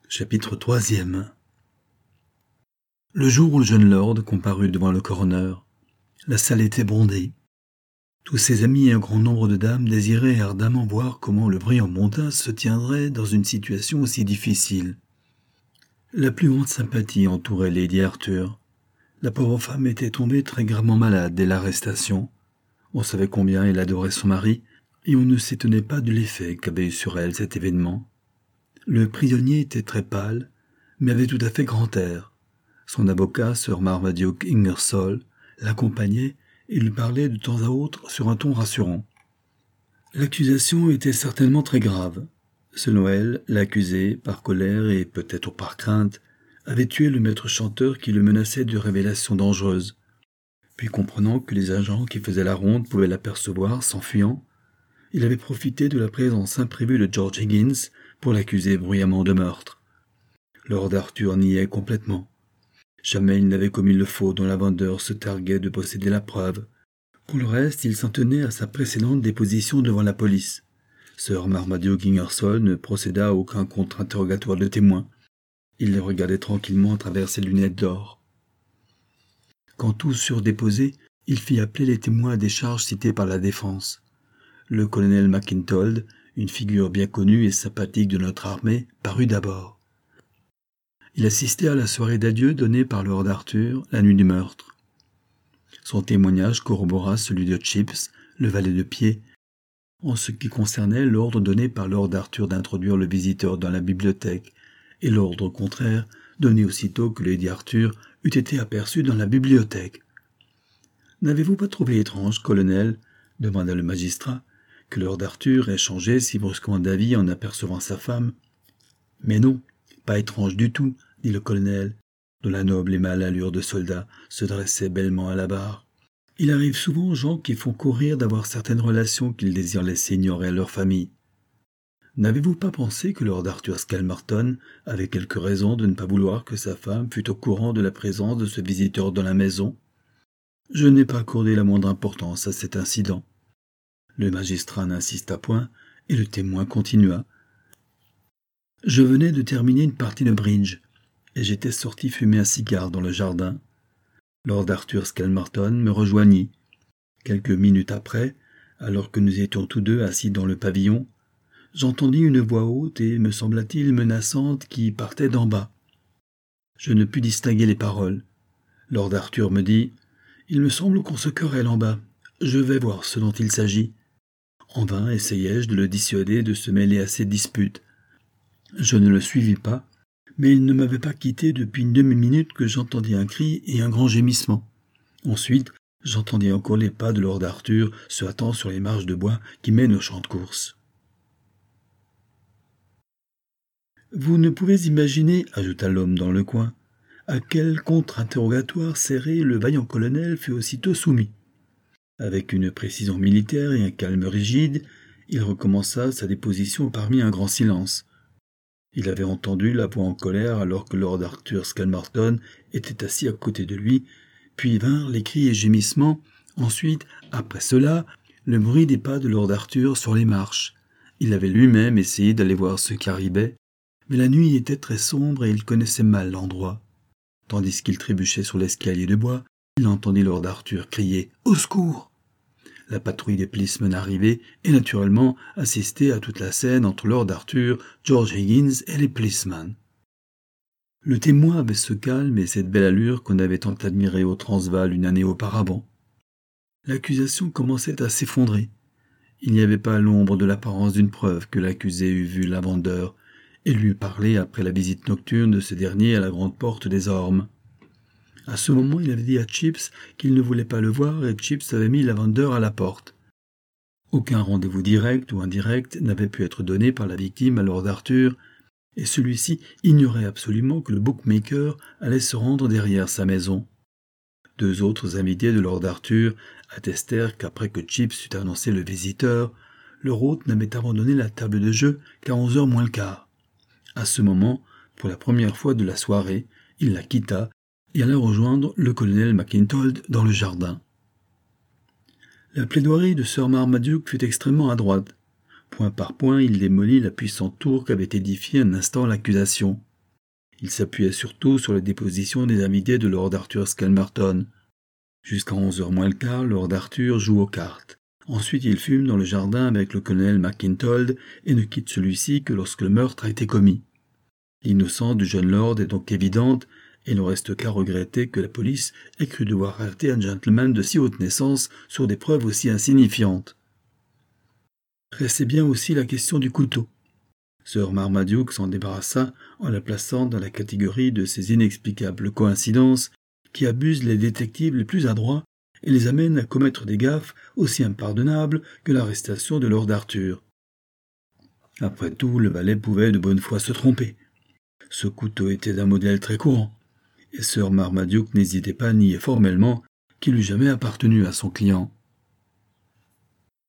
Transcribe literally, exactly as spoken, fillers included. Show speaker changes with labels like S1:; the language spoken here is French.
S1: Chapitre troisième. Le jour où le jeune lord comparut devant le coroner, la salle était bondée. Tous ses amis et un grand nombre de dames désiraient ardemment voir comment le brillant montagne se tiendrait dans une situation aussi difficile. La plus grande sympathie entourait Lady Arthur. La pauvre femme était tombée très gravement malade dès l'arrestation. On savait combien elle adorait son mari, et on ne s'étonnait pas de l'effet qu'avait eu sur elle cet événement. Le prisonnier était très pâle, mais avait tout à fait grand air. Son avocat, Sir Marmaduke Ingersoll, l'accompagnait et lui parlait de temps à autre sur un ton rassurant. L'accusation était certainement très grave. Selon elle, l'accusé, par colère et peut-être par crainte, avait tué le maître chanteur qui le menaçait de révélations dangereuses. Puis comprenant que les agents qui faisaient la ronde pouvaient l'apercevoir s'enfuyant, il avait profité de la présence imprévue de George Higgins pour l'accuser bruyamment de meurtre. Lord Arthur niait complètement. Jamais il n'avait commis le faux dont la vendeur se targuait de posséder la preuve. Pour le reste, il s'en tenait à sa précédente déposition devant la police. Sir Marmaduke Ingersoll ne procéda à aucun contre-interrogatoire de témoins. Il les regardait tranquillement à travers ses lunettes d'or. Quand tous furent déposés, il fit appeler les témoins des charges citées par la défense. Le colonel Mackintold, une figure bien connue et sympathique de notre armée, parut d'abord. Il assistait à la soirée d'adieu donnée par Lord Arthur la nuit du meurtre. Son témoignage corrobora celui de Chips, le valet de pied, en ce qui concernait l'ordre donné par Lord Arthur d'introduire le visiteur dans la bibliothèque, et l'ordre contraire donné aussitôt que Lady Arthur eût été aperçue dans la bibliothèque. « N'avez-vous pas trouvé étrange, colonel, demanda le magistrat, que Lord Arthur ait changé si brusquement d'avis en apercevant sa femme. »« Mais non, pas étrange du tout, dit le colonel, dont la noble et mâle allure de soldat se dressait bellement à la barre. Il arrive souvent aux gens qui font courir d'avoir certaines relations qu'ils désirent laisser ignorer à leur famille. N'avez-vous pas pensé que Lord Arthur Skelmerton avait quelque raison de ne pas vouloir que sa femme fût au courant de la présence de ce visiteur dans la maison ? Je n'ai pas accordé la moindre importance à cet incident. » Le magistrat n'insista point, et le témoin continua. « Je venais de terminer une partie de bridge, et j'étais sorti fumer un cigare dans le jardin. Lord Arthur Skelmerton me rejoignit. Quelques minutes après, alors que nous étions tous deux assis dans le pavillon, j'entendis une voix haute et, me sembla-t-il, menaçante qui partait d'en bas. Je ne pus distinguer les paroles. Lord Arthur me dit « Il me semble qu'on se querelle en bas. Je vais voir ce dont il s'agit. » En vain essayai-je de le dissuader de se mêler à ces disputes. Je ne le suivis pas, mais il ne m'avait pas quitté depuis une demi-minute que j'entendis un cri et un grand gémissement. Ensuite, j'entendis encore les pas de Lord Arthur se hâtant sur les marches de bois qui mènent au champ de course. « Vous ne pouvez imaginer, ajouta l'homme dans le coin, à quel contre-interrogatoire serré le vaillant colonel fut aussitôt soumis. Avec une précision militaire et un calme rigide, il recommença sa déposition parmi un grand silence. Il avait entendu la voix en colère alors que Lord Arthur Skelmerton était assis à côté de lui, puis vinrent les cris et gémissements, ensuite, après cela, le bruit des pas de Lord Arthur sur les marches. Il avait lui-même essayé d'aller voir ce qui arrivait, mais la nuit était très sombre et il connaissait mal l'endroit. Tandis qu'il trébuchait sur l'escalier de bois, il entendit Lord Arthur crier « Au secours !» La patrouille des policemen arrivait et naturellement assistait à toute la scène entre Lord Arthur, George Higgins et les policemen. Le témoin avait ce calme et cette belle allure qu'on avait tant admiré au Transvaal une année auparavant. L'accusation commençait à s'effondrer. Il n'y avait pas l'ombre de l'apparence d'une preuve que l'accusé eût vu la vendeur et lui eût parlé après la visite nocturne de ce dernier à la grande porte des ormes. À ce moment, il avait dit à Chips qu'il ne voulait pas le voir et Chips avait mis la vendeur à la porte. Aucun rendez-vous direct ou indirect n'avait pu être donné par la victime à Lord Arthur, et celui-ci ignorait absolument que le bookmaker allait se rendre derrière sa maison. Deux autres invités de Lord Arthur attestèrent qu'après que Chips eut annoncé le visiteur, leur hôte n'avait abandonné la table de jeu qu'à onze heures moins le quart. À ce moment, pour la première fois de la soirée, il la quitta et alla rejoindre le colonel Mackintold dans le jardin. La plaidoirie de Sir Marmaduke fut extrêmement adroite. Point par point, il démolit la puissante tour qu'avait édifiée un instant l'accusation. Il s'appuyait surtout sur les dépositions des amitiés de Lord Arthur Skelmerton. Jusqu'à onze heures moins le quart, Lord Arthur joue aux cartes. Ensuite, il fume dans le jardin avec le colonel McIntold et ne quitte celui-ci que lorsque le meurtre a été commis. L'innocence du jeune lord est donc évidente, et il ne reste qu'à regretter que la police ait cru devoir arrêter un gentleman de si haute naissance sur des preuves aussi insignifiantes. Restait bien aussi la question du couteau. Sir Marmaduke s'en débarrassa en la plaçant dans la catégorie de ces inexplicables coïncidences qui abusent les détectives les plus adroits et les amènent à commettre des gaffes aussi impardonnables que l'arrestation de Lord Arthur. Après tout, le valet pouvait de bonne foi se tromper. Ce couteau était d'un modèle très courant, et Sir Marmaduke n'hésitait pas à nier formellement qu'il eût jamais appartenu à son client.